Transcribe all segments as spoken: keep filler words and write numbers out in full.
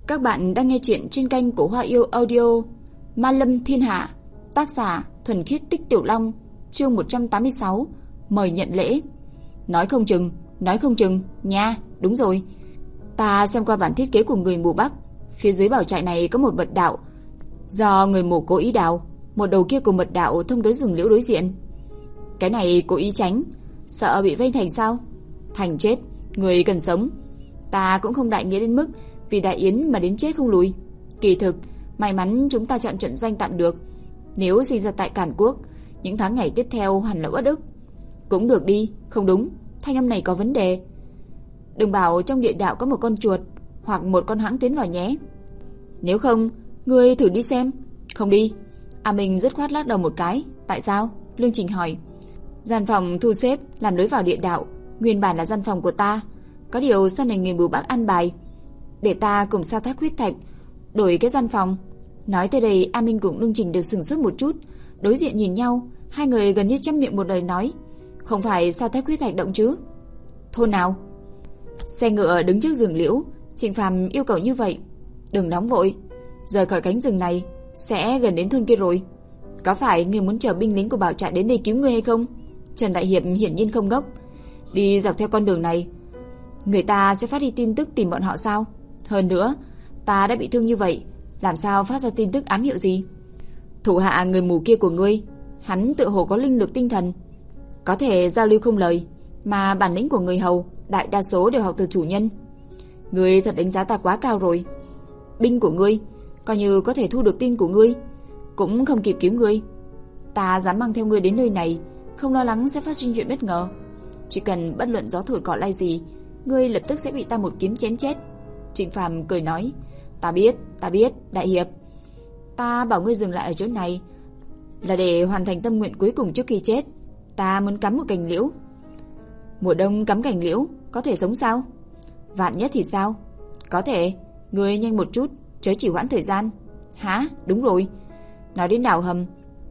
Các bạn đang nghe chuyện trên kênh của Hoa Yêu Audio. Ma Lâm Thiên Hạ, tác giả Thuần Khiết Tích Tiểu Long, chương một trăm tám mươi sáu, mời nhận lễ. Nói không chừng, nói không chừng, nha, đúng rồi. Ta xem qua bản thiết kế của người mù Bắc, phía dưới bảo trại này có một mật đạo, do người mù cố ý đào, một đầu kia của mật đạo thông tới rừng liễu đối diện. Cái này cố ý tránh, sợ bị vây thành sao? Thành chết, người cần sống. Ta cũng không đại nghĩa đến mức vì đại yến mà đến chết không lùi. Kỳ thực, may mắn chúng ta chọn trận danh tạm được. Nếu sinh ra tại Càn Quốc, những tháng ngày tiếp theo hẳn là uất ức. Cũng được đi, không đúng, thanh âm này có vấn đề. Đừng bảo trong địa đạo có một con chuột hoặc một con hãng tiến vào nhé. Nếu không, ngươi thử đi xem. Không đi. A Minh dứt khoát lắc đầu một cái. Tại sao? Lương Trình hỏi. Gian phòng thu xếp làm lối vào địa đạo nguyên bản là gian phòng của ta, có điều sau này người mù Bắc ăn bài để ta cùng Sa Thác Huyết Thạch đổi cái gian phòng. Nói tới đây, A Minh cùng Lương Trình đều sửng sốt một chút, đối diện nhìn nhau, hai người gần như chăm miệng một lời nói. Không phải Sa Thác Huyết Thạch động chứ? Thôn nào? Xe ngựa đứng trước rừng liễu, Trịnh Phàm yêu cầu như vậy. Đừng nóng vội, rời khỏi cánh rừng này sẽ gần đến thôn kia rồi. Có phải ngươi muốn chờ binh lính của bảo trại đến đây cứu ngươi hay không? Trần Đại Hiệp hiển nhiên không ngốc. Đi dọc theo con đường này, người ta sẽ phát đi tin tức tìm bọn họ sao? Hơn nữa, ta đã bị thương như vậy, làm sao phát ra tin tức ám hiệu gì? Thủ hạ người mù kia của ngươi, hắn tự hồ có linh lực tinh thần, có thể giao lưu không lời, mà bản lĩnh của người hầu đại đa số đều học từ chủ nhân. Ngươi thật đánh giá ta quá cao rồi. Binh của ngươi, coi như có thể thu được tin của ngươi, cũng không kịp cứu ngươi. Ta dám mang theo ngươi đến nơi này, không lo lắng sẽ phát sinh chuyện bất ngờ. Chỉ cần bất luận gió thổi cỏ lay gì, ngươi lập tức sẽ bị ta một kiếm chém chết. Trịnh Phàm cười nói. Ta biết, ta biết, Đại Hiệp. Ta bảo ngươi dừng lại ở chỗ này là để hoàn thành tâm nguyện cuối cùng trước khi chết. Ta muốn cắm một cành liễu. Mùa đông cắm cành liễu có thể sống sao? Vạn nhất thì sao? Có thể. Ngươi nhanh một chút, chớ chỉ hoãn thời gian. Hả? Đúng rồi. Nói đến đào hầm,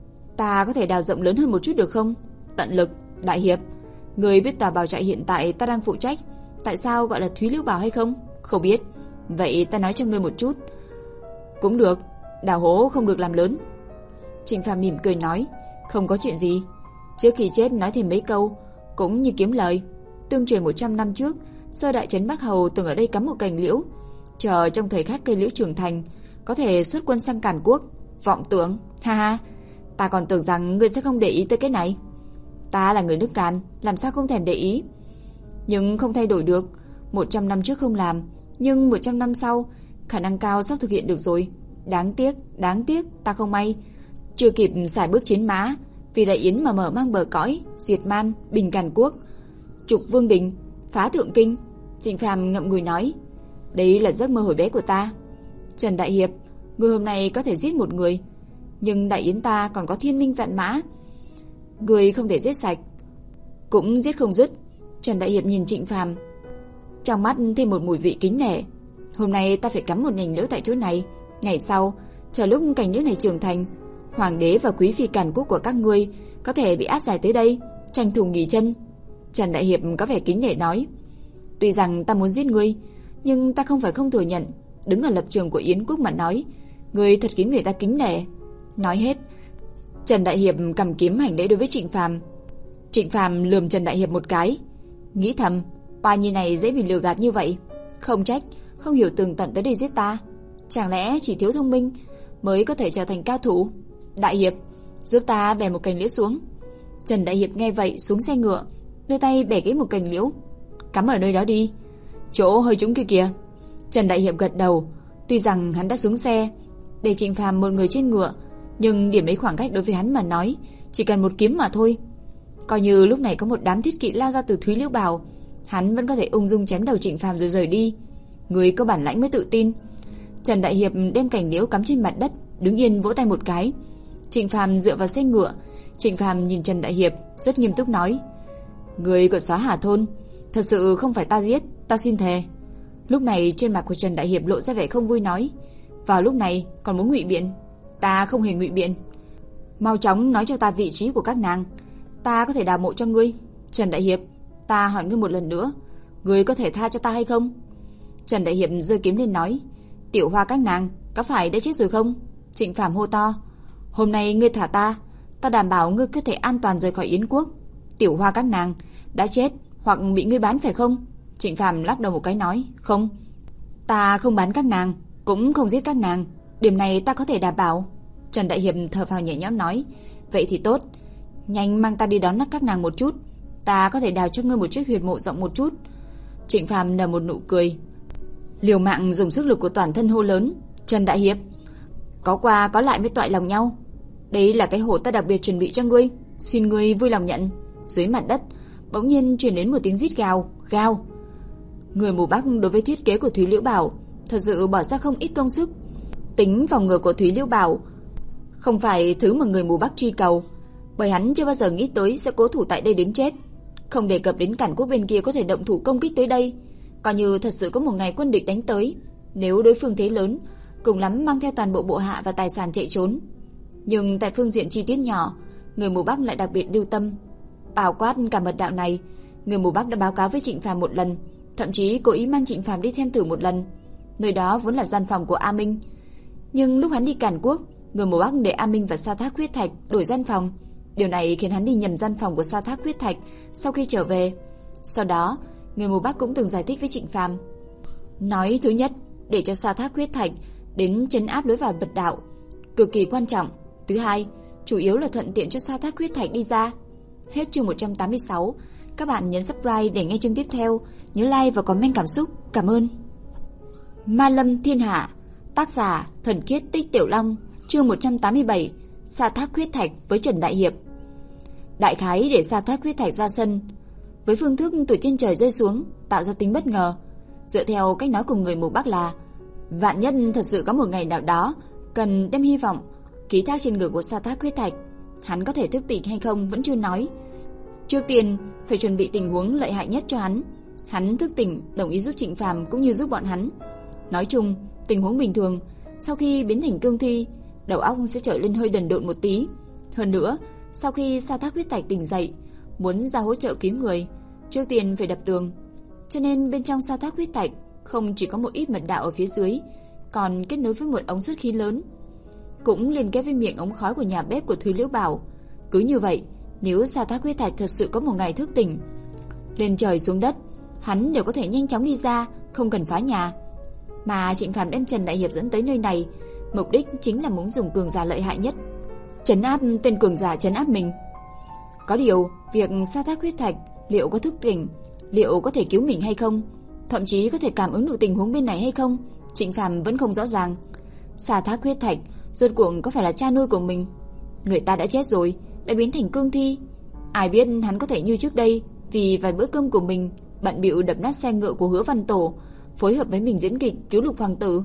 ta có thể đào rộng lớn hơn một chút được không? Tận lực, Đại Hiệp. Ngươi biết tòa bảo trại hiện tại ta đang phụ trách tại sao gọi là Thúy Liễu Bảo hay không? Không biết. Vậy ta nói cho ngươi một chút. Cũng được, đào hố không được làm lớn. Trịnh Phàm mỉm cười nói. Không có chuyện gì. Trước khi chết nói thêm mấy câu cũng như kiếm lời. Tương truyền một trăm năm trước, sơ đại trấn Bắc Hầu từng ở đây cắm một cành liễu, chờ trong thời khắc cây liễu trưởng thành có thể xuất quân sang Càn Quốc. Vọng tưởng, ha ha. Ta còn tưởng rằng ngươi sẽ không để ý tới cái này. Ta là người nước Càn, làm sao không thèm để ý. Nhưng không thay đổi được. Một trăm năm trước không làm, nhưng một trăm năm sau khả năng cao sắp thực hiện được rồi. Đáng tiếc, đáng tiếc, ta không may chưa kịp xài bước chiến mã, vì đại yến mà mở mang bờ cõi, diệt man, bình Càn Quốc, trục vương đình, phá thượng kinh. Trịnh Phàm ngậm ngùi nói. Đấy là giấc mơ hồi bé của ta. Trần Đại Hiệp, người hôm nay có thể giết một người, nhưng đại yến ta còn có thiên minh vạn mã, người không thể giết sạch, cũng giết không dứt. Trần Đại Hiệp nhìn Trịnh Phàm, trong mắt thêm một mùi vị kính nể. Hôm nay ta phải cắm một nhành liễu tại chỗ này, ngày sau chờ lúc cành liễu này trưởng thành, hoàng đế và quý phi Càn Quốc của các ngươi có thể bị áp giải tới đây, tranh thủ nghỉ chân. Trần Đại Hiệp có vẻ kính nể nói. Tuy rằng ta muốn giết ngươi, nhưng ta không phải không thừa nhận, đứng ở lập trường của Yến Quốc mà nói, ngươi thật khiến người ta kính nể. Nói hết, Trần Đại Hiệp cầm kiếm hành lễ đối với Trịnh Phàm. Trịnh Phàm lườm Trần Đại Hiệp một cái, nghĩ thầm, oa nhi này dễ bị lừa gạt như vậy, không trách không hiểu tường tận tới đây giết ta. Chẳng lẽ chỉ thiếu thông minh mới có thể trở thành cao thủ? Đại Hiệp, giúp ta bẻ một cành liễu xuống. Trần Đại Hiệp nghe vậy xuống xe ngựa, đưa tay bẻ gãy một cành liễu. Cắm ở nơi đó đi, chỗ hơi trũng kia kìa. Trần Đại Hiệp gật đầu. Tuy rằng hắn đã xuống xe để Trịnh Phàm một người trên ngựa, nhưng điểm ấy khoảng cách đối với hắn mà nói chỉ cần một kiếm mà thôi. Coi như lúc này có một đám thiết kỵ lao ra từ Thúy Liễu Bảo, hắn vẫn có thể ung dung chém đầu Trịnh Phàm rồi rời đi. Người có bản lãnh mới tự tin. Trần Đại Hiệp đem cành liễu cắm trên mặt đất, đứng yên vỗ tay một cái. Trịnh Phàm dựa vào xe ngựa. Trịnh Phàm nhìn Trần Đại Hiệp rất nghiêm túc nói. Người của Xóa Hà thôn thật sự không phải ta giết, ta xin thề. Lúc này trên mặt của Trần Đại Hiệp lộ ra vẻ không vui nói. Vào lúc này còn muốn ngụy biện? Ta không hề ngụy biện. Mau chóng nói cho ta vị trí của các nàng, ta có thể đào mộ cho ngươi. Trần Đại Hiệp, ta hỏi ngươi một lần nữa, ngươi có thể tha cho ta hay không? Trần Đại Hiệp giơ kiếm lên nói. Tiểu Hoa các nàng, có phải đã chết rồi không? Trịnh Phàm hô to. Hôm nay ngươi thả ta, ta đảm bảo ngươi có thể an toàn rời khỏi Yến quốc. Tiểu Hoa các nàng đã chết hoặc bị ngươi bán phải không? Trịnh Phàm lắc đầu một cái nói, không, ta không bán các nàng, cũng không giết các nàng, điểm này ta có thể đảm bảo. Trần Đại Hiệp thở phào nhẹ nhõm nói, vậy thì tốt, nhanh mang ta đi đón các nàng một chút, ta có thể đào cho ngươi một chiếc huyệt mộ rộng một chút. Trịnh Phàm nở một nụ cười, liều mạng dùng sức lực của toàn thân hô lớn, Trần Đại Hiệp, có qua có lại mới toại lòng nhau. Đấy là cái hổ ta đặc biệt chuẩn bị cho ngươi, xin ngươi vui lòng nhận. Dưới mặt đất bỗng nhiên truyền đến một tiếng rít gào, gào. Người mù Bắc đối với thiết kế của Thúy Liễu Bảo thật sự bỏ ra không ít công sức. Tính phòng ngừa của Thúy Liễu Bảo không phải thứ mà người mù Bắc truy cầu, bởi hắn chưa bao giờ nghĩ tới sẽ cố thủ tại đây đến chết. Không đề cập đến Cản Quốc bên kia có thể động thủ công kích tới đây, coi như thật sự có một ngày quân địch đánh tới, nếu đối phương thế lớn, cùng lắm mang theo toàn bộ bộ hạ và tài sản chạy trốn. Nhưng tại phương diện chi tiết nhỏ, người mù Bắc lại đặc biệt lưu tâm. Bao quát cả mật đạo này, người mù Bắc đã báo cáo với Trịnh Phàm một lần, thậm chí cố ý mang Trịnh Phàm đi xem thử một lần. Nơi đó vốn là gian phòng của A Minh, nhưng lúc hắn đi Càn Quốc, người mù Bắc để A Minh và Sa Thác Huyết Thạch đổi gian phòng. Điều này khiến hắn đi nhầm gian phòng của Sa Thác Huyết Thạch sau khi trở về. Sau đó, người mù Bắc cũng từng giải thích với Trịnh Phàm, nói thứ nhất, để cho Sa Thác Huyết Thạch đến trấn áp lối vào mật đạo, cực kỳ quan trọng. Thứ hai, chủ yếu là thuận tiện cho Sa Thác Huyết Thạch đi ra. Hết chương một trăm tám mươi sáu. Các bạn nhấn subscribe để nghe chương tiếp theo, nhớ like và comment cảm xúc. Cảm ơn. Ma Lâm Thiên Hạ, tác giả Thuần Khiết Tích Tiểu Long, chương một trăm tám mươi bảy. Sa Thác Huyết Thạch với Trần Đại Hiệp. Đại khái để Sa Thác Huyết Thạch ra sân, với phương thức từ trên trời rơi xuống, tạo ra tính bất ngờ. Dựa theo cách nói của người mù Bắc là, vạn nhất thật sự có một ngày nào đó cần đem hy vọng ký thác trên người của Sa Thác Huyết Thạch, hắn có thể thức tỉnh hay không vẫn chưa nói. Trước tiên phải chuẩn bị tình huống lợi hại nhất cho hắn. Hắn thức tỉnh đồng ý giúp Trịnh Phàm cũng như giúp bọn hắn. Nói chung, tình huống bình thường, sau khi biến thành cương thi, đầu óc sẽ trở lên hơi đần độn một tí. Hơn nữa, sau khi Sa Thác Huyết Thạch tỉnh dậy, muốn ra hỗ trợ cứu người, trước tiên phải đập tường. Cho nên bên trong Sa Thác Huyết Thạch không chỉ có một ít mật đạo ở phía dưới, còn kết nối với một ống xuất khí lớn, cũng liên kết với miệng ống khói của nhà bếp của Thúy Liễu Bảo. Cứ như vậy, nếu Sa Thác Huyết Thạch thật sự có một ngày thức tỉnh, lên trời xuống đất, hắn đều có thể nhanh chóng đi ra, không cần phá nhà. Mà Trịnh Phàm đem Trần Đại Hiệp dẫn tới nơi này, mục đích chính là muốn dùng cường giả lợi hại nhất, trấn áp tên cường giả trấn áp mình. Có điều, việc Sa Thác Huyết Thạch liệu có thức tỉnh, liệu có thể cứu mình hay không, thậm chí có thể cảm ứng được tình huống bên này hay không, Trịnh Phàm vẫn không rõ ràng. Sa Thác Huyết Thạch rốt cuộc có phải là cha nuôi của mình? Người ta đã chết rồi, đã biến thành cương thi, ai biết hắn có thể như trước đây vì vài bữa cơm của mình bận bịu đập nát xe ngựa của Hứa Văn Tổ, phối hợp với mình diễn kịch cứu Lục Hoàng tử.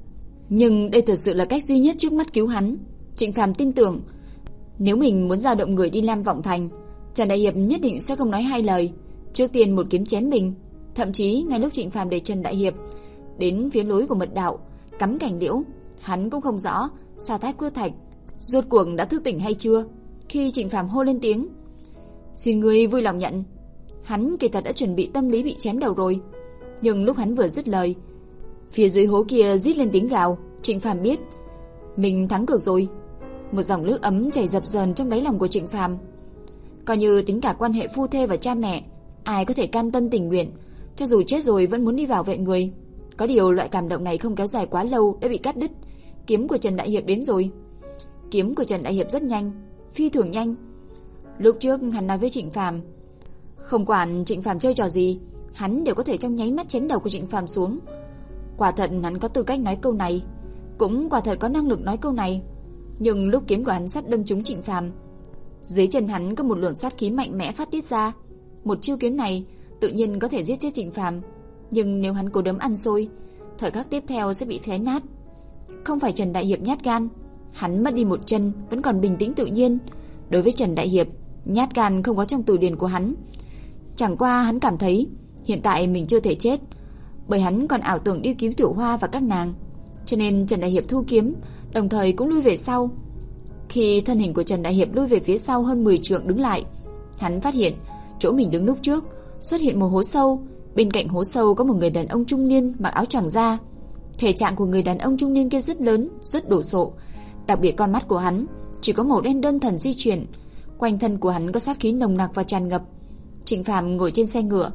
Nhưng đây thật sự là cách duy nhất trước mắt cứu hắn. Trịnh Phàm tin tưởng, nếu mình muốn dao động người đi Lam Vọng Thành, Trần Đại Hiệp nhất định sẽ không nói hai lời, trước tiên một kiếm chém mình. Thậm chí ngay lúc Trịnh Phàm để Trần Đại Hiệp đến phía lối của mật đạo cắm cảnh liễu, hắn cũng không rõ Sa Thác Huyết Thạch rốt cuộc đã thức tỉnh hay chưa. Khi Trịnh Phàm hô lên tiếng, xin ngươi vui lòng nhận, hắn kỳ thật đã chuẩn bị tâm lý bị chém đầu rồi. Nhưng lúc hắn vừa dứt lời, phía dưới hố kia rít lên tiếng gào. Trịnh Phàm biết mình thắng cược rồi. Một dòng nước ấm chảy dập dờn trong đáy lòng của Trịnh Phàm. Coi như tính cả quan hệ phu thê và cha mẹ, ai có thể cam tâm tình nguyện, cho dù chết rồi vẫn muốn đi bảo vệ người. Có điều loại cảm động này không kéo dài quá lâu đã bị cắt đứt. Kiếm của Trần Đại Hiệp đến rồi. Kiếm của Trần Đại Hiệp rất nhanh, phi thường nhanh. Lúc trước hắn nói với Trịnh Phàm, không quản Trịnh Phàm chơi trò gì, hắn đều có thể trong nháy mắt chém đầu của Trịnh Phàm xuống. Quả thật hắn có tư cách nói câu này, cũng quả thật có năng lực nói câu này. Nhưng lúc kiếm của hắn sắp đâm trúng Trịnh Phàm, dưới chân hắn có một luồng sát khí mạnh mẽ phát tiết ra. Một chiêu kiếm này tự nhiên có thể giết chết Trịnh Phàm, nhưng nếu hắn cố đấm ăn xôi, thời khắc tiếp theo sẽ bị xé nát. Không phải Trần Đại Hiệp nhát gan, hắn mất đi một chân vẫn còn bình tĩnh tự nhiên. Đối với Trần Đại Hiệp, nhát gan không có trong từ điển của hắn. Chẳng qua hắn cảm thấy hiện tại mình chưa thể chết, bởi hắn còn ảo tưởng đi cứu Tiểu Hoa và các nàng. Cho nên Trần Đại Hiệp thu kiếm, đồng thời cũng lui về sau. Khi thân hình của Trần Đại Hiệp lui về phía sau hơn mười trượng đứng lại, hắn phát hiện chỗ mình đứng lúc trước xuất hiện một hố sâu. Bên cạnh hố sâu có một người đàn ông trung niên mặc áo choàng da. Thể trạng của người đàn ông trung niên kia rất lớn, rất đồ sộ, đặc biệt con mắt của hắn chỉ có màu đen đơn thuần di chuyển, quanh thân của hắn có sát khí nồng nặc và tràn ngập. Trịnh Phàm ngồi trên xe ngựa,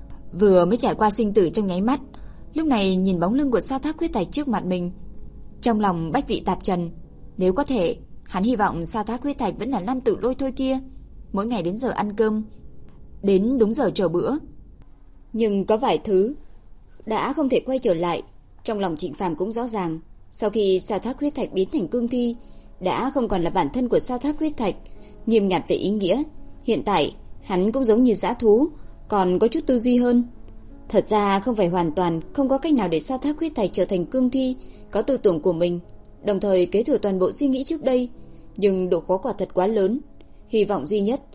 vừa mới trải qua sinh tử trong nháy mắt, lúc này nhìn bóng lưng của Sa Thác Huyết Thạch trước mặt mình, trong lòng bách vị tạp trần. Nếu có thể, hắn hy vọng Sa Thác Huyết Thạch vẫn là nam tử lôi thôi kia, mỗi ngày đến giờ ăn cơm, đến đúng giờ chờ bữa. Nhưng có vài thứ đã không thể quay trở lại. Trong lòng Trịnh Phàm cũng rõ ràng, sau khi Sa Thác Huyết Thạch biến thành cương thi, đã không còn là bản thân của Sa Thác Huyết Thạch, nghiêm ngặt về ý nghĩa. Hiện tại, hắn cũng giống như dã thú, còn có chút tư duy hơn. Thật ra không phải hoàn toàn không có cách nào để Sa Thác Huyết Thạch trở thành cương thi, có tư tưởng của mình, đồng thời kế thừa toàn bộ suy nghĩ trước đây, nhưng độ khó quả thật quá lớn. Hy vọng duy nhất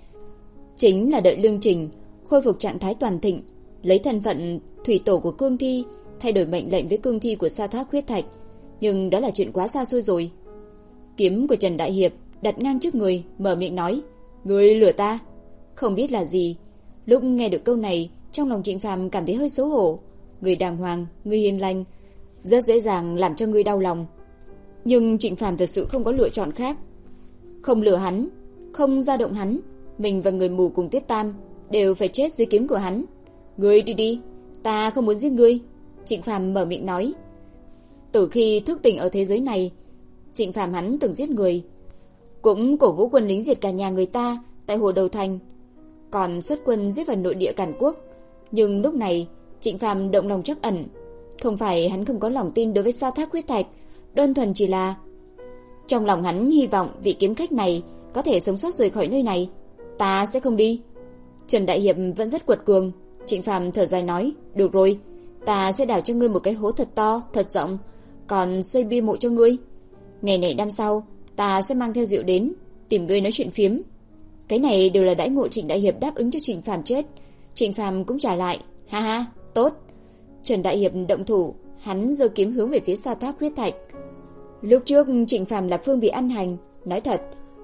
chính là đợi Lương Trình khôi phục trạng thái toàn thịnh, lấy thân phận thủy tổ của cương thi thay đổi mệnh lệnh với cương thi của Sa Thác Huyết Thạch, nhưng đó là chuyện quá xa xôi rồi. Kiếm của Trần Đại Hiệp đặt ngang trước người, mở miệng nói: "Ngươi lừa ta?" Không biết là gì, lúc nghe được câu này, trong lòng Trịnh Phàm cảm thấy hơi xấu hổ. Người đàng hoàng, người hiền lành, rất dễ dàng làm cho người đau lòng. Nhưng Trịnh Phàm thật sự không có lựa chọn khác. Không lừa hắn, không dao động hắn, mình và người mù cùng Tiết Tam đều phải chết dưới kiếm của hắn. "Ngươi đi đi, ta không muốn giết ngươi." Trịnh Phàm mở miệng nói. Từ khi thức tỉnh ở thế giới này, Trịnh Phàm hắn từng giết người, cũng cổ vũ quân lính diệt cả nhà người ta tại Hồ Đầu Thành, còn xuất quân giết vào nội địa Càn Quốc. Nhưng lúc này Trịnh Phàm động lòng trắc ẩn, không phải hắn không có lòng tin đối với Sa Thác Huyết Thạch, đơn thuần chỉ là trong lòng hắn hy vọng vị kiếm khách này có thể sống sót rời khỏi nơi này. "Ta sẽ không đi." Trần Đại Hiệp vẫn rất quật cường. Trịnh Phàm thở dài nói: "Được rồi, ta sẽ đào cho ngươi một cái hố thật to, thật rộng, còn xây bia mộ cho ngươi. Ngày này năm sau, ta sẽ mang theo rượu đến, tìm ngươi nói chuyện phiếm." Cái này đều là đãi ngộ Trịnh Đại Hiệp đáp ứng cho Trịnh Phàm chết. Trịnh Phàm cũng trả lại: "Ha ha, tốt." Trần Đại Hiệp động thủ, hắn giơ kiếm hướng về phía Sa Thác Huyết Thạch. Lúc trước Trịnh Phàm là phương bị ăn hành, nói thật,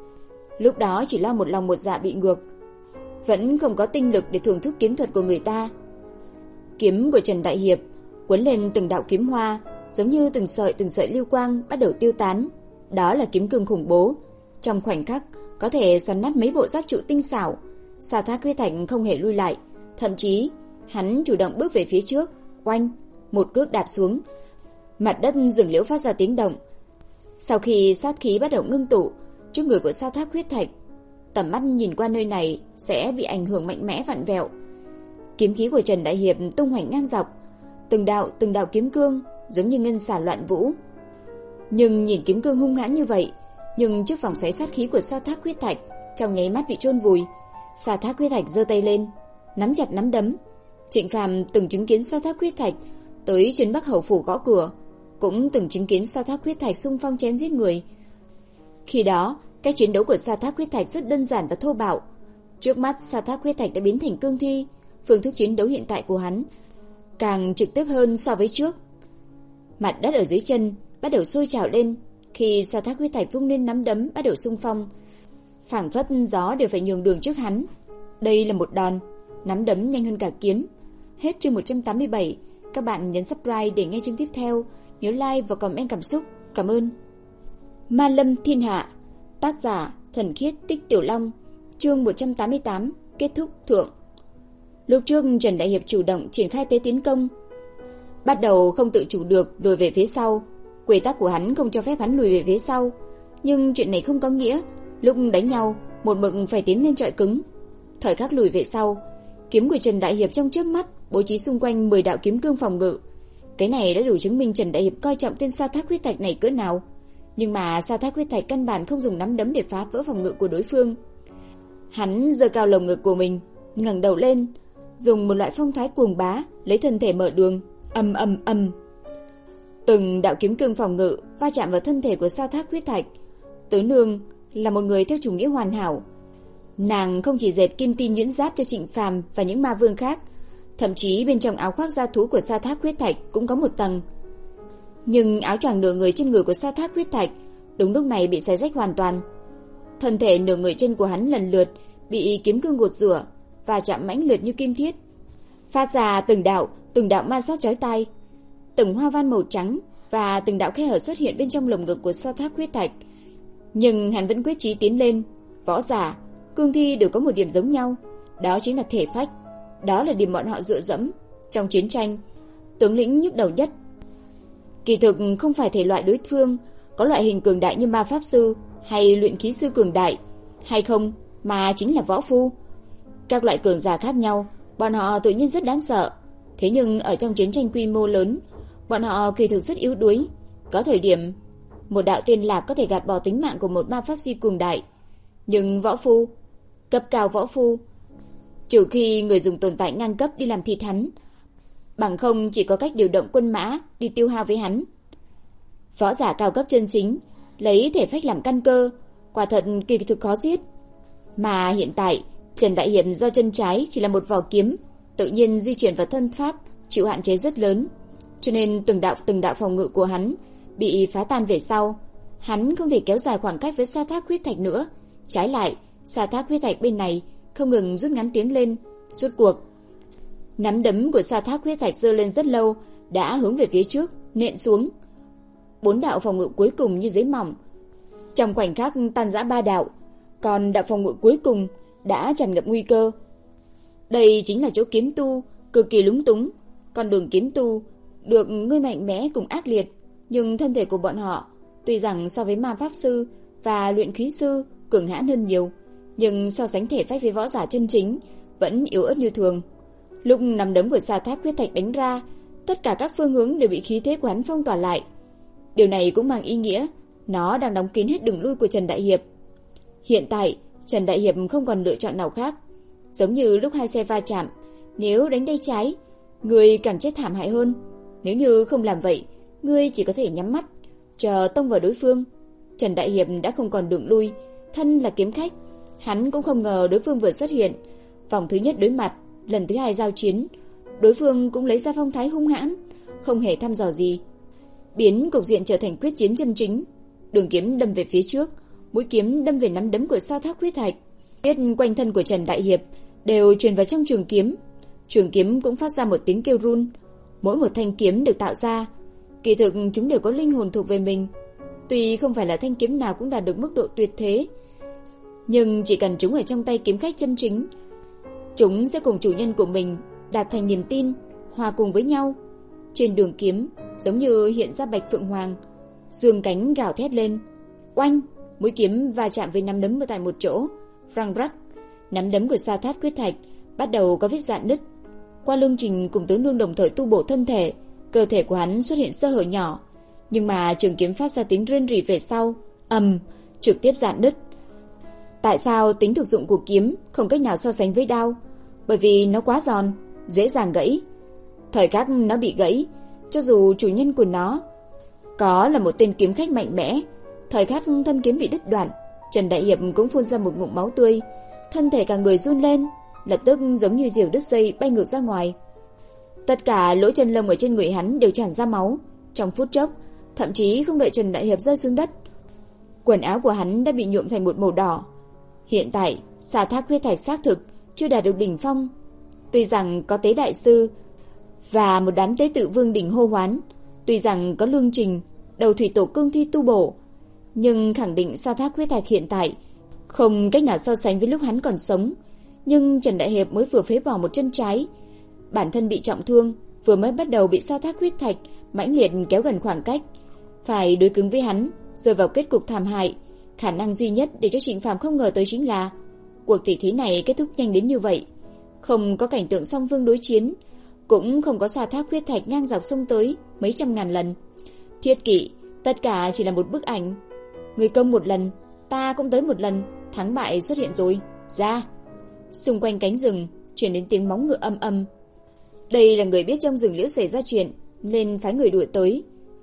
lúc đó chỉ lo một lòng một dạ bị ngược, vẫn không có tinh lực để thưởng thức kiếm thuật của người ta. Kiếm của Trần Đại Hiệp cuốn lên từng đạo kiếm hoa, giống như từng sợi từng sợi lưu quang bắt đầu tiêu tán. Đó là kiếm cương khủng bố, trong khoảnh khắc có thể xoắn nát mấy bộ giáp trụ tinh xảo. Sa Thác Huyết Thạch không hề lui lại, thậm chí hắn chủ động bước về phía trước, oanh, một cước đạp xuống, mặt đất rừng liễu phát ra tiếng động. Sau khi sát khí bắt đầu ngưng tụ trước người của Sa Thác Huyết Thạch, tầm mắt nhìn qua nơi này sẽ bị ảnh hưởng mạnh mẽ vặn vẹo. Kiếm khí của Trần Đại Hiệp tung hoành ngang dọc, từng đạo từng đạo kiếm cương giống như ngân xà loạn vũ. Nhưng nhìn kiếm cương hung hãn như vậy, nhưng trước vòng xoáy sát khí của Sa Thác Huyết Thạch trong nháy mắt bị chôn vùi. Sa Thác Huyết Thạch giơ tay lên, nắm chặt nắm đấm. Trịnh Phàm từng chứng kiến Sa Thác Huyết Thạch tới chuyến Bắc Hầu phủ gõ cửa, cũng từng chứng kiến Sa Thác Huyết Thạch xung phong chém giết người. Khi đó, cách chiến đấu của Sa Thác Huyết Thạch rất đơn giản và thô bạo. Trước mắt Sa Thác Huyết Thạch đã biến thành cương thi, phương thức chiến đấu hiện tại của hắn càng trực tiếp hơn so với trước. Mặt đất ở dưới chân bắt đầu sôi trào lên khi Sa Thác Huyết Thạch vung lên nắm đấm bắt đầu xung phong, phảng phất gió đều phải nhường đường trước hắn. Đây là một đòn nắm đấm nhanh hơn cả kiếm. Hết chương một trăm tám mươi bảy. Các bạn nhấn subscribe để nghe chương tiếp theo, nhớ like và comment cảm xúc. Cảm ơn. Ma Lâm Thiên Hạ, tác giả Thuần Khiết Tích Tiểu Long, chương một trăm tám mươi tám, kết thúc thượng. Lúc trước Trần Đại Hiệp chủ động triển khai thế tiến công, bắt đầu không tự chủ được lùi về phía sau. Quy tắc của hắn không cho phép hắn lùi về phía sau, nhưng chuyện này không có nghĩa lúc đánh nhau một mực phải tiến lên chọi cứng. Thời khắc lùi về sau, kiếm của Trần Đại Hiệp trong chớp mắt bố trí xung quanh mười đạo kiếm cương phòng ngự. Cái này đã đủ chứng minh Trần Đại Hiệp coi trọng tên Sa Thác Huyết Thạch này cỡ nào. Nhưng mà Sa Thác Huyết Thạch căn bản không dùng nắm đấm để phá vỡ phòng ngự của đối phương. Hắn giơ cao lồng ngực của mình, ngẩng đầu lên, dùng một loại phong thái cuồng bá lấy thân thể mở đường. Ầm ầm ầm, từng đạo kiếm cương phòng ngự va chạm vào thân thể của Sa Thác Huyết Thạch. Tứ nương là một người theo chủ nghĩa hoàn hảo, nàng không chỉ dệt kim ti nhuyễn giáp cho Trịnh Phàm và những ma vương khác, thậm chí bên trong áo khoác da thú của Sa Thác Huyết Thạch cũng có một tầng. Nhưng áo choàng nửa người trên người của Sa Thác Huyết Thạch đúng lúc này bị xé rách hoàn toàn. Thân thể nửa người trên của hắn lần lượt bị kiếm cương gột rửa và chạm mãnh liệt như kim thiết, phát ra từng đạo từng đạo ma sát chói tai. Từng hoa văn màu trắng và từng đạo khe hở xuất hiện bên trong lồng ngực của Sa Thác Huyết Thạch. Nhưng hắn vẫn quyết chí tiến lên. Võ giả, cương thi đều có một điểm giống nhau, đó chính là thể phách. Đó là điểm bọn họ dựa dẫm. Trong chiến tranh, tướng lĩnh nhức đầu nhất kỳ thực không phải thể loại đối phương có loại hình cường đại như ma pháp sư hay luyện khí sư cường đại hay không, mà chính là võ phu. Các loại cường giả khác nhau, bọn họ tự nhiên rất đáng sợ. Thế nhưng ở trong chiến tranh quy mô lớn, bọn họ kỳ thực rất yếu đuối. Có thời điểm, một đạo tiên lạc có thể gạt bỏ tính mạng của một ma pháp sư cường đại. Nhưng võ phu, cấp cao võ phu, trừ khi người dùng tồn tại ngang cấp đi làm thịt hắn, bằng không chỉ có cách điều động quân mã đi tiêu hao với hắn. Võ giả cao cấp chân chính, lấy thể phách làm căn cơ, quả thật kỳ thực khó giết. Mà hiện tại, Trần Đại Hiệp do chân trái chỉ là một vỏ kiếm, tự nhiên di chuyển vào thân pháp chịu hạn chế rất lớn, cho nên từng đạo từng đạo phòng ngự của hắn bị phá tan về sau. Hắn không thể kéo dài khoảng cách với Sa Thác Huyết Thạch nữa. Trái lại, Sa Thác Huyết Thạch bên này không ngừng rút ngắn tiến lên. Rốt cuộc, nắm đấm của Sa Thác Huyết Thạch giơ lên rất lâu, đã hướng về phía trước nện xuống. Bốn đạo phòng ngự cuối cùng như giấy mỏng, trong khoảnh khắc tan rã ba đạo, còn đạo phòng ngự cuối cùng đã tràn ngập nguy cơ. Đây chính là chỗ kiếm tu cực kỳ lúng túng. Con đường kiếm tu được ngươi mạnh mẽ cùng ác liệt, nhưng thân thể của bọn họ tuy rằng so với ma pháp sư và luyện khí sư cường hãn hơn nhiều, nhưng so sánh thể phách với võ giả chân chính vẫn yếu ớt như thường. Lúc nắm đấm của Sa Thác Huyết Thạch đánh ra, tất cả các phương hướng đều bị khí thế của hắn phong tỏa lại. Điều này cũng mang ý nghĩa nó đang đóng kín hết đường lui của Trần Đại Hiệp. Hiện tại, Trần Đại Hiệp không còn lựa chọn nào khác. Giống như lúc hai xe va chạm, nếu đánh tay trái, người càng chết thảm hại hơn. Nếu như không làm vậy, ngươi chỉ có thể nhắm mắt, chờ tông vào đối phương. Trần Đại Hiệp đã không còn đường lui, thân là kiếm khách. Hắn cũng không ngờ đối phương vừa xuất hiện. Vòng thứ nhất đối mặt, lần thứ hai giao chiến, đối phương cũng lấy ra phong thái hung hãn, không hề thăm dò gì, biến cục diện trở thành quyết chiến chân chính. Đường kiếm đâm về phía trước, mũi kiếm đâm về nắm đấm của Sa Thác Huyết Thạch. Biết quanh thân của Trần Đại Hiệp đều truyền vào trong trường kiếm. Trường kiếm cũng phát ra một tiếng kêu run. Mỗi một thanh kiếm được tạo ra, kỳ thực chúng đều có linh hồn thuộc về mình. Tuy không phải là thanh kiếm nào cũng đạt được mức độ tuyệt thế, nhưng chỉ cần chúng ở trong tay kiếm khách chân chính, chúng sẽ cùng chủ nhân của mình đạt thành niềm tin, hòa cùng với nhau. Trên đường kiếm giống như hiện ra Bạch Phượng Hoàng, dương cánh gào thét lên. Oanh, mũi kiếm va chạm với nắm đấm tại một chỗ. Răng rắc, nắm đấm của Sa Thác Huyết Thạch bắt đầu có vết rạn nứt. Qua lương trình cùng tướng nương đồng thời tu bổ thân thể, cơ thể của hắn xuất hiện sơ hở nhỏ, nhưng mà trường kiếm phát ra tiếng rên rỉ về sau, ầm, trực tiếp rạn nứt. Tại sao tính thực dụng của kiếm không cách nào so sánh với đao? Bởi vì nó quá giòn, dễ dàng gãy. Thời khắc nó bị gãy, cho dù chủ nhân của nó có là một tên kiếm khách mạnh mẽ, thời khắc thân kiếm bị đứt đoạn, Trần Đại Hiệp cũng phun ra một ngụm máu tươi, thân thể cả người run lên, lập tức giống như diều đứt dây bay ngược ra ngoài. Tất cả lỗ chân lông ở trên người hắn đều tràn ra máu. Trong phút chốc, thậm chí không đợi Trần Đại Hiệp rơi xuống đất, quần áo của hắn đã bị nhuộm thành một màu đỏ. Hiện tại, Sa Thác Huyết Thạch xác thực chưa đạt được đỉnh phong. Tuy rằng có Tế Đại Sư và một đám tế tự vương đỉnh hô hoán, tuy rằng có lương trình, đầu thủy tổ cương thi tu bổ, nhưng khẳng định Sa Thác Huyết Thạch hiện tại không cách nào so sánh với lúc hắn còn sống. Nhưng Trần Đại Hiệp mới vừa phế bỏ một chân trái, bản thân bị trọng thương, vừa mới bắt đầu bị Sa Thác Huyết Thạch mãnh liệt kéo gần khoảng cách, phải đối cứng với hắn, rơi vào kết cục thảm hại. Khả năng duy nhất để cho Trịnh Phàm không ngờ tới chính là cuộc tỷ thí này kết thúc nhanh đến như vậy, không có cảnh tượng song phương đối chiến, cũng không có Sa Thác Huyết Thạch ngang dọc xông tới mấy trăm ngàn lần. Thiết kỵ, tất cả chỉ là một bức ảnh. Người công một lần, ta cũng tới một lần, thắng bại xuất hiện rồi. Ra. Xung quanh cánh rừng truyền đến tiếng móng ngựa âm âm. Đây là người biết trong rừng liễu xảy ra chuyện, nên phái người đuổi tới.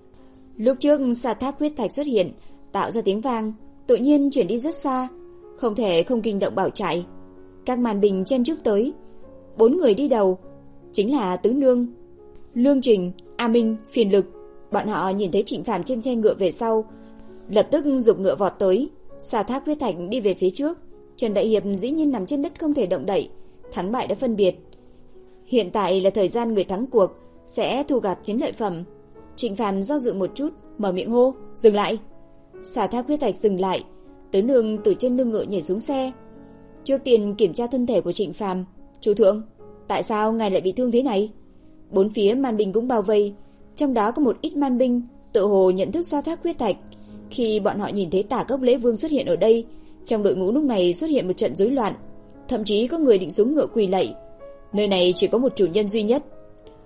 Lúc trước Sa Thác Huyết Thạch xuất hiện, tạo ra tiếng vang, tự nhiên chuyển đi rất xa, không thể không kinh động bảo trại. Các màn bình chen chúc tới. Bốn người đi đầu chính là Tứ Nương, Lương Trình, A Minh, Phiền Lực. Bọn họ nhìn thấy Trịnh Phàm trên xe ngựa về sau, lập tức giục ngựa vọt tới. Sa Thác Huyết Thạch đi về phía trước, Trần Đại Hiệp dĩ nhiên nằm trên đất không thể động đậy. Thắng bại đã phân biệt. Hiện tại là thời gian người thắng cuộc sẽ thu gặt chiến lợi phẩm. Trịnh Phàm do dự một chút, mở miệng hô, dừng lại. Xà thác huyết thạch dừng lại, Tứ Nương từ trên lưng ngựa nhảy xuống xe. Trước tiên kiểm tra thân thể của Trịnh Phàm. Chủ thượng, tại sao ngài lại bị thương thế này? Bốn phía man binh cũng bao vây, trong đó có một ít man binh tự hồ nhận thức xà thác huyết thạch. Khi bọn họ nhìn thấy Tả Cốc Lễ Vương xuất hiện ở đây, trong đội ngũ lúc này xuất hiện một trận rối loạn, thậm chí có người định xuống ngựa quỳ lạy. Nơi này chỉ có một chủ nhân duy nhất,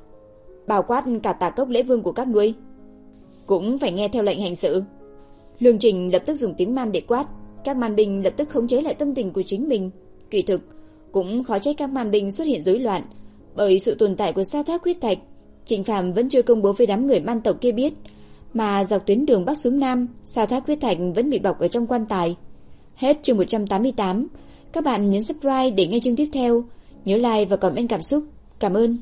bao quát cả Tả Cốc Lễ Vương của các ngươi, cũng phải nghe theo lệnh hành sự. Lương Trình lập tức dùng tiếng man để quát. Các man binh lập tức khống chế lại tâm tình của chính mình. Kỳ thực cũng khó trách các man binh xuất hiện rối loạn, bởi sự tồn tại của sa thác huyết thạch. Trịnh Phàm vẫn chưa công bố với đám người man tộc kia biết, mà dọc tuyến đường bắc xuống nam, sa thác huyết thạch vẫn bị bọc ở trong quan tài. Hết chương một trăm tám mươi tám. Các bạn nhấn subscribe để nghe chương tiếp theo. Nhớ like và comment cảm xúc. Cảm ơn.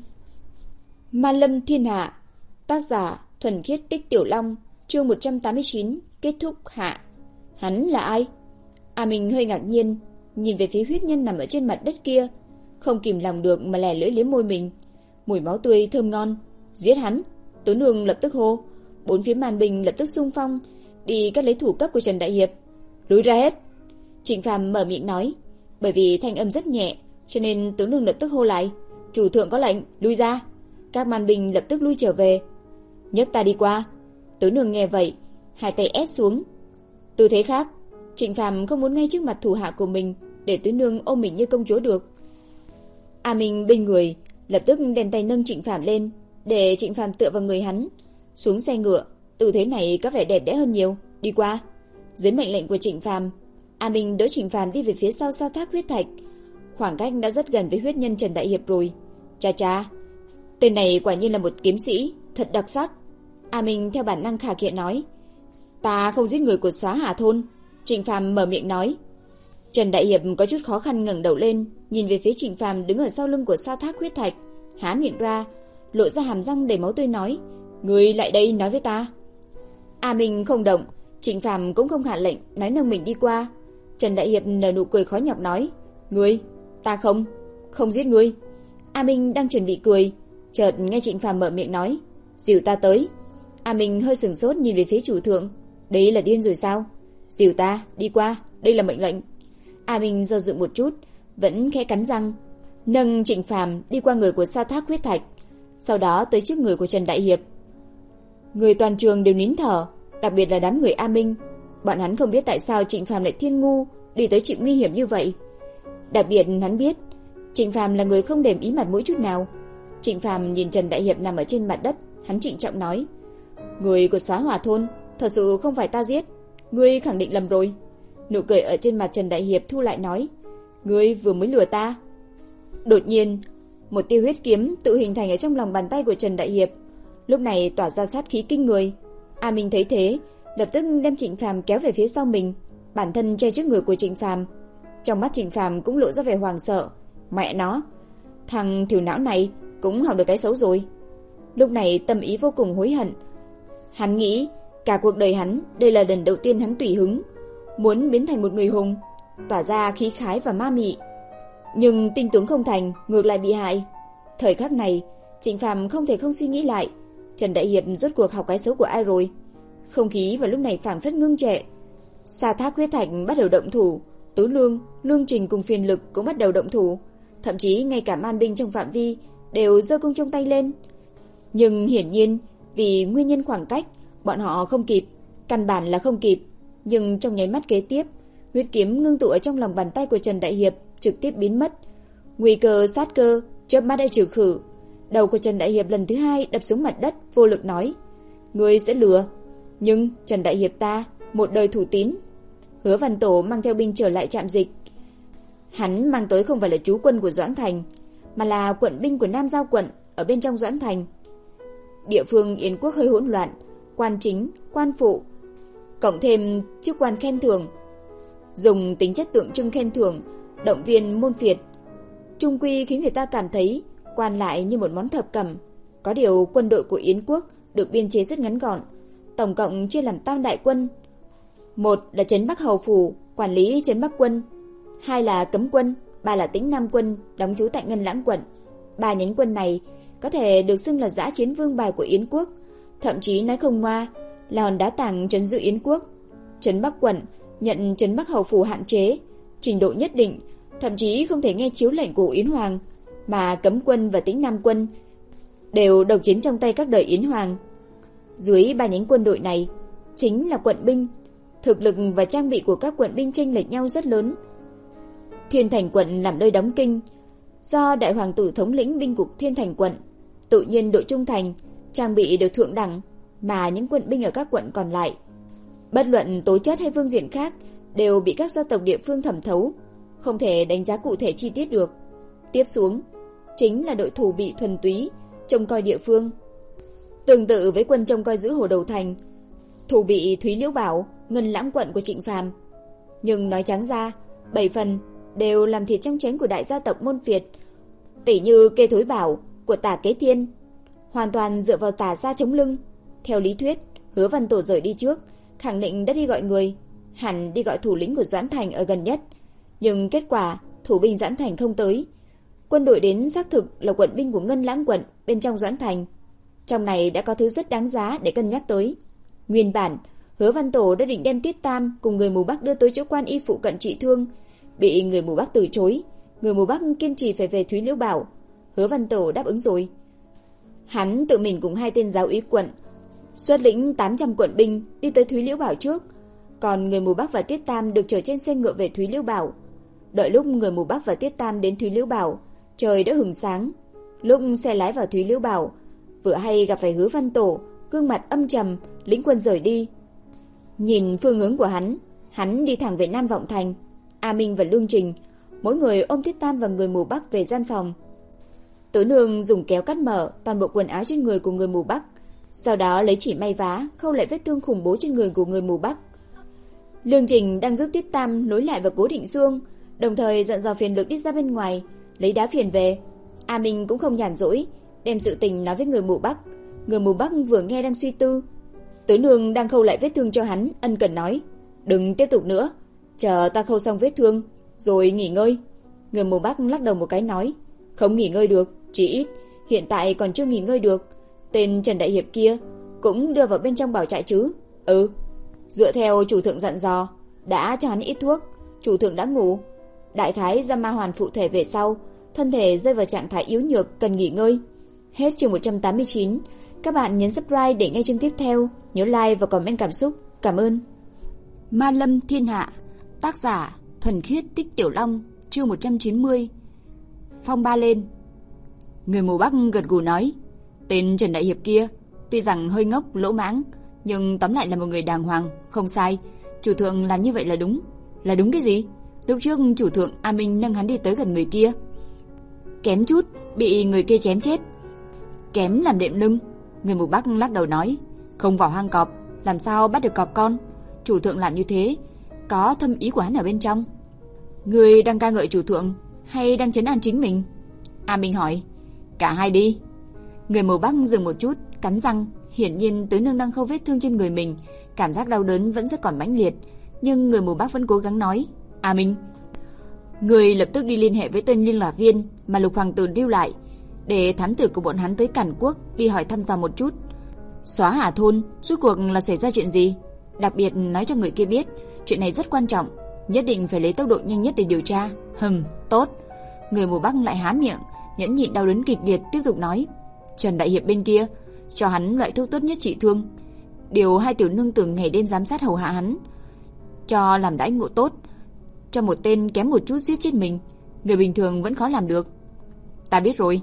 Ma Lâm Thiên Hạ. Tác giả Thuần Khiết Tích Tiểu Long. Chương một trăm tám mươi chín. Kết thúc hạ. Hắn là ai? À, mình hơi ngạc nhiên, nhìn về phía huyết nhân nằm ở trên mặt đất kia, không kìm lòng được mà lè lưỡi liếm môi mình. Mùi máu tươi thơm ngon. Giết hắn! Tứ Nương lập tức hô. Bốn phía màn binh lập tức xung phong đi cắt lấy thủ cấp của Trần Đại Hiệp. Lùi ra hết! Trịnh Phàm mở miệng nói. Bởi vì thanh âm rất nhẹ, cho nên Tứ Nương lập tức hô lại. Chủ thượng có lệnh, lui ra! Các màn binh lập tức lui trở về. Nhấc ta đi qua. Tứ Nương nghe vậy, hai tay ép xuống. Tư thế khác. Trịnh Phàm không muốn ngay trước mặt thủ hạ của mình để Tứ Nương ôm mình như công chúa được. A Minh bên người lập tức đem tay nâng Trịnh Phàm lên, để Trịnh Phàm tựa vào người hắn. Xuống xe ngựa, tư thế này có vẻ đẹp đẽ hơn nhiều. Đi qua. Dưới mệnh lệnh của Trịnh Phàm, A Minh đỡ Trịnh Phàm đi về phía sau sa thác huyết thạch. Khoảng cách đã rất gần với huyết nhân Trần Đại Hiệp rồi. Cha cha, tên này quả nhiên là một kiếm sĩ, thật đặc sắc. A Minh theo bản năng khà khịa nói. Ta không giết người của Xóa Hà thôn. Trịnh Phàm mở miệng nói. Trần Đại Hiệp có chút khó khăn ngẩng đầu lên, nhìn về phía Trịnh Phàm đứng ở sau lưng của sa thác huyết thạch, há miệng ra, lộ ra hàm răng đầy máu tươi nói. Ngươi lại đây nói với ta. A Minh không động, Trịnh Phàm cũng không hạ lệnh, nói nâng mình đi qua. Trần Đại Hiệp nở nụ cười khó nhọc nói. Ngươi, ta không, không giết ngươi. A Minh đang chuẩn bị cười, chợt nghe Trịnh Phàm mở miệng nói. Dìu ta tới. A Minh hơi sừng sốt nhìn về phía chủ thượng. Đấy là điên rồi sao? Dìu ta, đi qua, đây là mệnh lệnh. A Minh do dự một chút, vẫn khẽ cắn răng, nâng Trịnh Phàm đi qua người của sa thác huyết thạch, sau đó tới trước người của Trần Đại Hiệp. Người toàn trường đều nín thở, đặc biệt là đám người A Minh. Bọn hắn không biết tại sao Trịnh Phàm lại thiên ngu đi tới chịu nguy hiểm như vậy. Đặc biệt hắn biết Trịnh Phàm là người không đếm ý mặt mũi chút nào. Trịnh Phàm nhìn Trần Đại Hiệp nằm ở trên mặt đất, hắn trịnh trọng nói. Người của Xóa Hỏa thôn thật sự không phải ta giết, ngươi khẳng định lầm rồi. Nụ cười ở trên mặt Trần Đại Hiệp thu lại nói. Ngươi vừa mới lừa ta. Đột nhiên, một tia huyết kiếm tự hình thành ở trong lòng bàn tay của Trần Đại Hiệp, lúc này tỏa ra sát khí kinh người. A Minh thấy thế, lập tức đem Trịnh Phàm kéo về phía sau mình, bản thân che trước người của Trịnh Phàm. Trong mắt Trịnh Phàm cũng lộ ra vẻ hoảng sợ. Mẹ nó, thằng thiểu não này cũng học được cái xấu rồi. Lúc này tâm ý vô cùng hối hận. Hắn nghĩ cả cuộc đời hắn, đây là lần đầu tiên hắn tùy hứng, muốn biến thành một người hùng, tỏa ra khí khái và ma mị. Nhưng tinh tướng không thành, ngược lại bị hại. Thời khắc này, Trịnh Phàm không thể không suy nghĩ lại, Trần Đại Hiệp rốt cuộc học cái xấu của ai rồi. Không khí vào lúc này phảng phất ngưng trệ. Sa thác huyết thạch bắt đầu động thủ, Tứ Lương, Lương Trình cùng Phiền Lực cũng bắt đầu động thủ, thậm chí ngay cả man binh trong phạm vi đều giơ cung trong tay lên. Nhưng hiển nhiên vì nguyên nhân khoảng cách, bọn họ không kịp, căn bản là không kịp. Nhưng trong nháy mắt kế tiếp, huyết kiếm ngưng tụ ở trong lòng bàn tay của Trần Đại Hiệp trực tiếp biến mất. Nguy cơ sát cơ chớp mắt đã trừ khử. Đầu của Trần Đại Hiệp lần thứ hai đập xuống mặt đất, vô lực nói. Ngươi sẽ lừa. Nhưng Trần Đại Hiệp ta một đời thủ tín. Hứa Văn Tổ mang theo binh trở lại trạm dịch. Hắn mang tới không phải là trú quân của Doãn Thành, mà là quận binh của Nam Giao quận ở bên trong Doãn Thành. Địa phương Yến quốc hơi hỗn loạn, quan chính, quan phụ, cộng thêm chức quan khen thưởng, dùng tính chất tượng trưng khen thưởng, động viên môn phiệt, trung quy khiến người ta cảm thấy quan lại như một món thập cẩm. Có điều quân đội của Yến quốc được biên chế rất ngắn gọn, tổng cộng chia làm tam đại quân. Một là Trấn Bắc Hầu Phủ, quản lý Trấn Bắc quân. Hai là Cấm quân, ba là Tĩnh Nam quân, đóng trú tại Ngân Lãng quận. Ba nhánh quân này có thể được xưng là dã chiến vương bài của Yến quốc, thậm chí nói không ngoa là hòn đá tảng trấn giữ Yến quốc. Trấn Bắc quận nhận Trấn Bắc hầu phủ hạn chế, trình độ nhất định, thậm chí không thể nghe chiếu lệnh của Yến Hoàng, mà Cấm quân và Tĩnh Nam quân đều độc chiến trong tay các đời Yến Hoàng. Dưới ba nhánh quân đội này chính là quận binh, thực lực và trang bị của các quận binh chênh lệch nhau rất lớn. Thiên Thành quận làm nơi đóng kinh, do đại hoàng tử thống lĩnh binh cục Thiên Thành quận, tự nhiên đội trung thành, trang bị được thượng đẳng, mà những quân binh ở các quận còn lại, bất luận tố chất hay phương diện khác, đều bị các gia tộc địa phương thẩm thấu, không thể đánh giá cụ thể chi tiết được. Tiếp xuống chính là đội thủ bị thuần túy, trông coi địa phương. Tương tự với quân trông coi giữ Hồ Đầu Thành, thủ bị Thúy Liễu Bảo, Ngân Lãng quận của Trịnh Phàm. Nhưng nói trắng ra, bảy phần đều làm thịt trong chén của đại gia tộc môn Việt, tỷ như Kê Thối Bảo của Tả Kế Thiên, hoàn toàn dựa vào Tả gia chống lưng. Theo lý thuyết, Hứa Văn Tổ rời đi trước, khẳng định đã đi gọi người, hẳn đi gọi thủ lĩnh của Doãn Thành ở gần nhất, nhưng kết quả thủ binh Doãn Thành không tới. Quân đội đến xác thực là quận binh của Ngân Lãng quận bên trong Doãn Thành. Trong này đã có thứ rất đáng giá để cân nhắc tới. Nguyên bản, Hứa Văn Tổ đã định đem Tiết Tam cùng người mù Bắc đưa tới chỗ quan y phụ cận trị thương, bị người mù Bắc từ chối. Người mù Bắc kiên trì phải về Thúy Liễu Bảo. Hứa Văn Tổ đáp ứng rồi. Hắn tự mình cùng hai tên giáo úy quận xuất lĩnh tám trăm quận binh đi tới Thúy Liễu Bảo trước, còn người mù Bắc và Tiết Tam được chở trên xe ngựa về Thúy Liễu Bảo. Đợi lúc người mù Bắc và Tiết Tam đến Thúy Liễu Bảo, trời đã hửng sáng. Lúc xe lái vào Thúy Liễu Bảo, vừa hay gặp phải Hứa Văn Tổ, gương mặt âm trầm, lĩnh quân rời đi. Nhìn phương hướng của hắn, hắn đi thẳng về Nam Vọng Thành. A Minh và Lương Trình mỗi người ôm Tiết Tam và người mù Bắc về gian phòng. Tứ nương dùng kéo cắt mở toàn bộ quần áo trên người của người mù Bắc, sau đó lấy chỉ may vá khâu lại vết thương khủng bố trên người của người mù Bắc. Lương Trình đang giúp Tiết Tam nối lại và cố định xương, đồng thời dặn dò phiền lực đi ra bên ngoài lấy đá phiền về. A Minh cũng không nhàn rỗi, đem sự tình nói với người mù Bắc. Người mù Bắc vừa nghe đang suy tư. Tứ nương đang khâu lại vết thương cho hắn, ân cần nói: "Đừng tiếp tục nữa, chờ ta khâu xong vết thương rồi nghỉ ngơi." Người mù Bắc lắc đầu một cái nói: "Không nghỉ ngơi được, chỉ ít hiện tại còn chưa nghỉ ngơi được. Tên Trần Đại Hiệp kia cũng đưa vào bên trong bảo trại chứ?" "Ừ, dựa theo chủ thượng dặn dò, đã cho hắn ít thuốc, chủ thượng đã ngủ. Đại khái do ma hoàn phụ thể về sau, thân thể rơi vào trạng thái yếu nhược, cần nghỉ ngơi." Hết chương một trăm tám mươi chín. Các bạn nhấn subscribe để nghe chương tiếp theo, nhớ like và comment cảm xúc. Cảm ơn. Ma Lâm Thiên Hạ, tác giả Thuần Khiết Tích Tiểu Long, chương một trăm chín mươi. Phong ba lên. Người mù Bắc gật gù nói: "Tên Trần Đại Hiệp kia tuy rằng hơi ngốc, lỗ mãng, nhưng tóm lại là một người đàng hoàng, không sai. Chủ thượng làm như vậy là đúng." "Là đúng cái gì?" "Lúc trước chủ thượng A Minh nâng hắn đi tới gần người kia, kém chút bị người kia chém chết." "Kém làm đệm lưng." Người mù Bắc lắc đầu nói: "Không vào hang cọp, làm sao bắt được cọp con? Chủ thượng làm như thế, có thâm ý của hắn ở bên trong." "Người đang ca ngợi chủ thượng hay đang trấn an chính mình?" A Minh hỏi. "Cả hai đi." Người mù Bắc dừng một chút, cắn răng. Hiển nhiên Tứ nương đang khâu vết thương trên người mình, cảm giác đau đớn vẫn rất còn mãnh liệt, nhưng người mù Bắc vẫn cố gắng nói: "A Minh, người lập tức đi liên hệ với tên liên lạc viên mà Lục hoàng tử lưu lại, để thám tử của bọn hắn tới Cản Quốc đi hỏi thăm dò một chút. Xóa Hà thôn rốt cuộc là xảy ra chuyện gì? Đặc biệt nói cho người kia biết, chuyện này rất quan trọng, nhất định phải lấy tốc độ nhanh nhất để điều tra." "Hừm, tốt." Người mù Bắc lại há miệng, nhẫn nhịn đau đớn kịch liệt tiếp tục nói: "Trần Đại Hiệp bên kia, cho hắn loại thuốc tốt nhất trị thương, điều hai tiểu nương tử ngày đêm giám sát hầu hạ hắn, cho làm đãi ngộ tốt, cho một tên kém một chút giết chết mình, người bình thường vẫn khó làm được." "Ta biết rồi."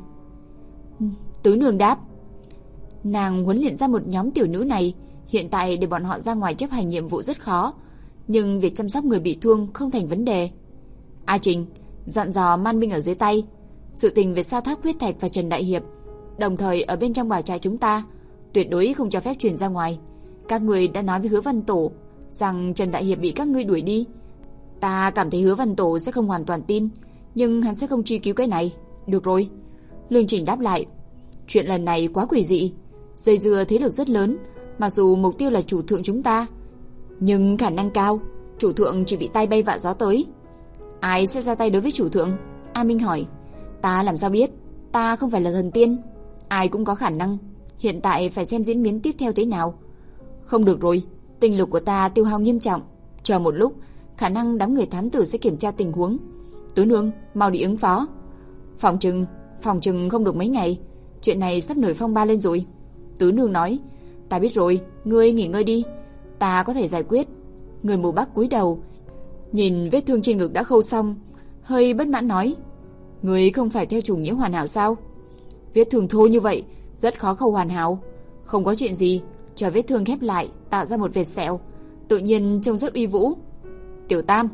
Tứ nương đáp. Nàng huấn luyện ra một nhóm tiểu nữ này, hiện tại để bọn họ ra ngoài chấp hành nhiệm vụ rất khó, nhưng việc chăm sóc người bị thương không thành vấn đề. "A Trình, dặn dò man binh ở dưới tay, sự tình về Sa Thác Huyết Thạch và Trần Đại Hiệp, đồng thời ở bên trong bảo trại chúng ta, tuyệt đối không cho phép truyền ra ngoài. Các người đã nói với Hứa Văn Tổ rằng Trần Đại Hiệp bị các ngươi đuổi đi. Ta cảm thấy Hứa Văn Tổ sẽ không hoàn toàn tin, nhưng hắn sẽ không truy cứu cái này." "Được rồi." Lương Trình đáp lại. "Chuyện lần này quá quỷ dị, dây dưa thế lực rất lớn, mặc dù mục tiêu là chủ thượng chúng ta, nhưng khả năng cao chủ thượng chỉ bị tay bay vạ gió tới." "Ai sẽ ra tay đối với chủ thượng?" A Minh hỏi. "Ta làm sao biết, ta không phải là thần tiên." "Ai cũng có khả năng, Hiện tại phải xem diễn biến tiếp theo thế nào. Không được rồi, tinh lực của ta tiêu hao nghiêm trọng. Chờ một lúc, khả năng đám người thám tử sẽ kiểm tra tình huống. Tứ nương, mau đi ứng phó. Phòng trừng, phòng trừng không được mấy ngày. Chuyện này sắp nổi phong ba lên rồi. Tứ nương nói, ta biết rồi, ngươi nghỉ ngơi đi, ta có thể giải quyết. Người mù Bắc cúi đầu, nhìn vết thương trên ngực đã khâu xong, hơi bất mãn nói, ngươi không phải theo chủ nghĩa hoàn hảo sao? Vết thương thô như vậy, rất khó khâu hoàn hảo. Không có chuyện gì, chờ vết thương khép lại, tạo ra một vệt sẹo, tự nhiên trông rất uy vũ. Tiểu Tam,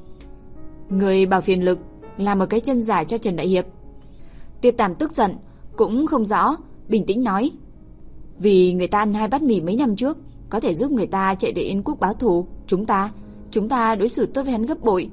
người bảo phiền lực làm một cái chân giả cho Trần Đại Hiệp. Tiết Tam tức giận, cũng không rõ, bình tĩnh nói, vì người ta ăn hai bát mì mấy năm trước, có thể giúp người ta chạy đến Yên Quốc báo thù. Chúng ta, chúng ta đối xử tốt với hắn gấp bội,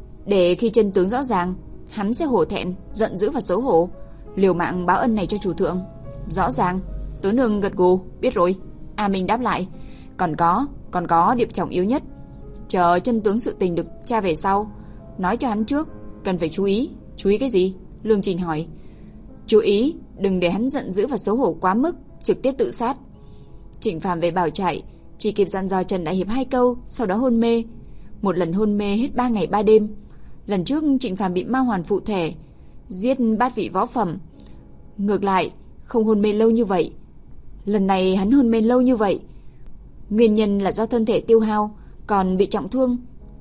để khi chân tướng rõ ràng, hắn sẽ hổ thẹn, giận dữ và xấu hổ, liều mạng báo ân này cho chủ thượng. Rõ ràng. Tứ nương gật gù, biết rồi. A Minh đáp lại, còn có, còn có điểm trọng yếu nhất, chờ chân tướng sự tình được tra về sau, nói cho hắn trước, cần phải chú ý. Chú ý cái gì? Lương Trình hỏi. Chú ý, đừng để hắn giận dữ và xấu hổ quá mức, trực tiếp tự sát. Trịnh Phàm về bảo chạy, chỉ kịp dặn dò Trần Đại Hiệp hai câu, sau đó hôn mê. Một lần hôn mê hết ba ngày ba đêm. Lần trước Trịnh Phàm bị ma hoàn phụ thể, giết bát vị võ phẩm. Ngược lại, không hôn mê lâu như vậy. Lần này hắn hôn mê lâu như vậy, nguyên nhân là do thân thể tiêu hao, còn bị trọng thương.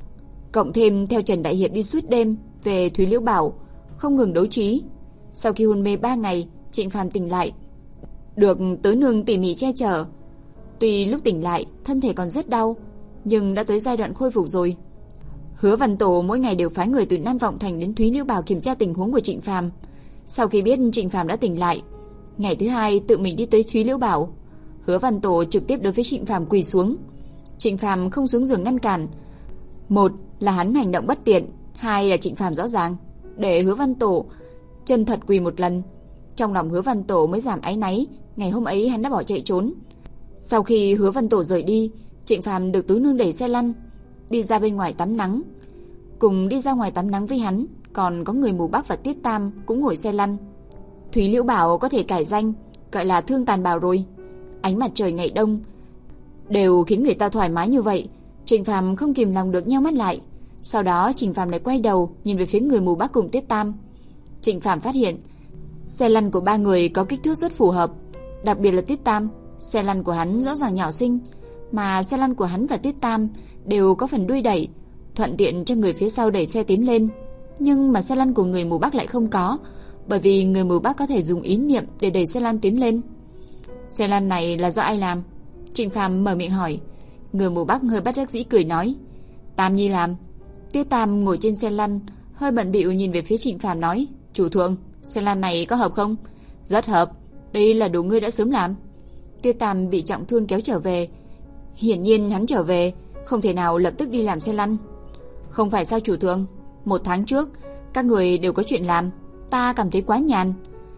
Cộng thêm theo Trần Đại Hiệp đi suốt đêm về Thúy Liễu Bảo, không ngừng đấu trí. Sau khi hôn mê ba ngày, Trịnh Phàm tỉnh lại, được Tứ nương tỉ mỉ che chở. Tuy lúc tỉnh lại, thân thể còn rất đau, nhưng đã tới giai đoạn khôi phục rồi. Hứa Văn Tổ mỗi ngày đều phái người từ Nam Vọng Thành đến Thúy Liễu Bảo kiểm tra tình huống của Trịnh Phàm. Sau khi biết Trịnh Phàm đã tỉnh lại, ngày thứ hai tự mình đi tới Thúy Liễu Bảo. Hứa Văn Tổ trực tiếp đối với Trịnh Phàm quỳ xuống. Trịnh Phàm không xuống giường ngăn cản. Một là hắn hành động bất tiện, hai là Trịnh Phàm rõ ràng để Hứa Văn Tổ chân thật quỳ một lần. Trong lòng Hứa Văn Tổ mới giảm áy náy, ngày hôm ấy hắn đã bỏ chạy trốn. Sau khi Hứa Văn Tổ rời đi, Trịnh Phàm được Tứ nương đẩy xe lăn đi ra bên ngoài tắm nắng. Cùng đi ra ngoài tắm nắng với hắn còn có người mù Bắc và Tiết Tam cũng ngồi xe lăn. Thúy Liễu Bảo có thể cải danh gọi là Thương Tàn Bảo rồi. Ánh mặt trời ngày đông đều khiến người ta thoải mái như vậy, Trịnh Phàm không kìm lòng được nheo mắt lại. Sau đó Trịnh Phàm lại quay đầu nhìn về phía người mù Bắc cùng Tiết Tam. Trịnh Phàm phát hiện xe lăn của ba người có kích thước rất phù hợp, đặc biệt là Tiết Tam. Xe lăn của hắn rõ ràng nhỏ xinh, mà xe lăn của hắn và Tiết Tam đều có phần đuôi đẩy, thuận tiện cho người phía sau đẩy xe tiến lên. Nhưng mà xe lăn của người mù Bắc lại không có, bởi vì người mù Bắc có thể dùng ý niệm để đẩy xe lăn tiến lên. Xe lăn này là do ai làm? Trịnh Phàm mở miệng hỏi. Người mù Bắc hơi bất đắc dĩ cười nói, Tam Nhi làm. Tiết Tam ngồi trên xe lăn, hơi bận bịu nhìn về phía Trịnh Phàm nói, chủ thượng, xe lăn này có hợp không? Rất hợp, đây là đồ ngươi đã sớm làm. Tiết Tam bị trọng thương kéo trở về, hiển nhiên hắn trở về không thể nào lập tức đi làm xe lăn. Không phải sao chủ thượng, một tháng trước các người đều có chuyện làm, ta cảm thấy quá nhàn.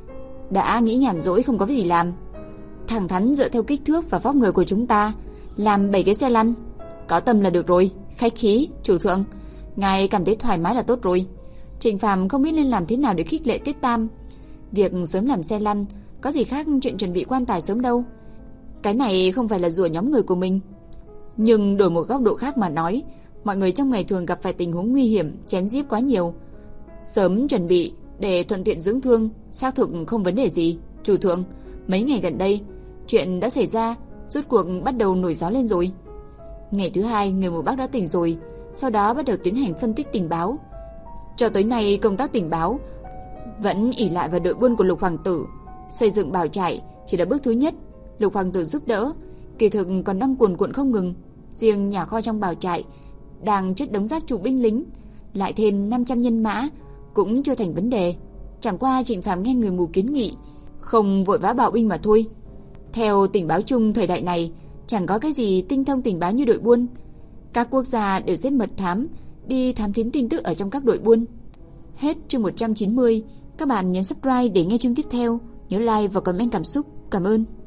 Đã nghĩ nhàn rỗi không có gì làm, thẳng thắn dựa theo kích thước và vóc người của chúng ta làm bảy cái xe lăn. Có tâm là được rồi, khách khí, chủ thượng, ngài cảm thấy thoải mái là tốt rồi. Trịnh Phàm không biết nên làm thế nào để khích lệ Tiết Tam. Việc sớm làm xe lăn có gì khác chuyện chuẩn bị quan tài sớm đâu. Cái này không phải là rủa nhóm người của mình. Nhưng đổi một góc độ khác mà nói, mọi người trong ngày thường gặp phải tình huống nguy hiểm, chén giết quá nhiều. Sớm chuẩn bị để thuận tiện dưỡng thương, xác thực không vấn đề gì. Chủ thượng, mấy ngày gần đây chuyện đã xảy ra, rốt cuộc bắt đầu nổi gió lên rồi. Ngày thứ hai, người mù Bắc đã tỉnh rồi, sau đó bắt đầu tiến hành phân tích tình báo. Cho tới nay, công tác tình báo vẫn ỷ lại vào đội buôn của Lục Hoàng tử. Xây dựng bảo trại chỉ là bước thứ nhất, Lục Hoàng tử giúp đỡ, kỳ thực còn đang cuồn cuộn không ngừng. Riêng nhà kho trong bảo trại đang chất đống rác trụ binh lính, lại thêm năm trăm nhân mã cũng chưa thành vấn đề. Chẳng qua Trịnh Phàm nghe người mù kiến nghị không vội vã bạo binh mà thôi. Theo tình báo chung thời đại này, chẳng có cái gì tinh thông tình báo như đội buôn. Các quốc gia đều xếp mật thám đi thám thính tin tức ở trong các đội buôn. Hết chương một trăm chín mươi. Các bạn nhấn subscribe để nghe chương tiếp theo. Nhớ like và comment cảm xúc. Cảm ơn.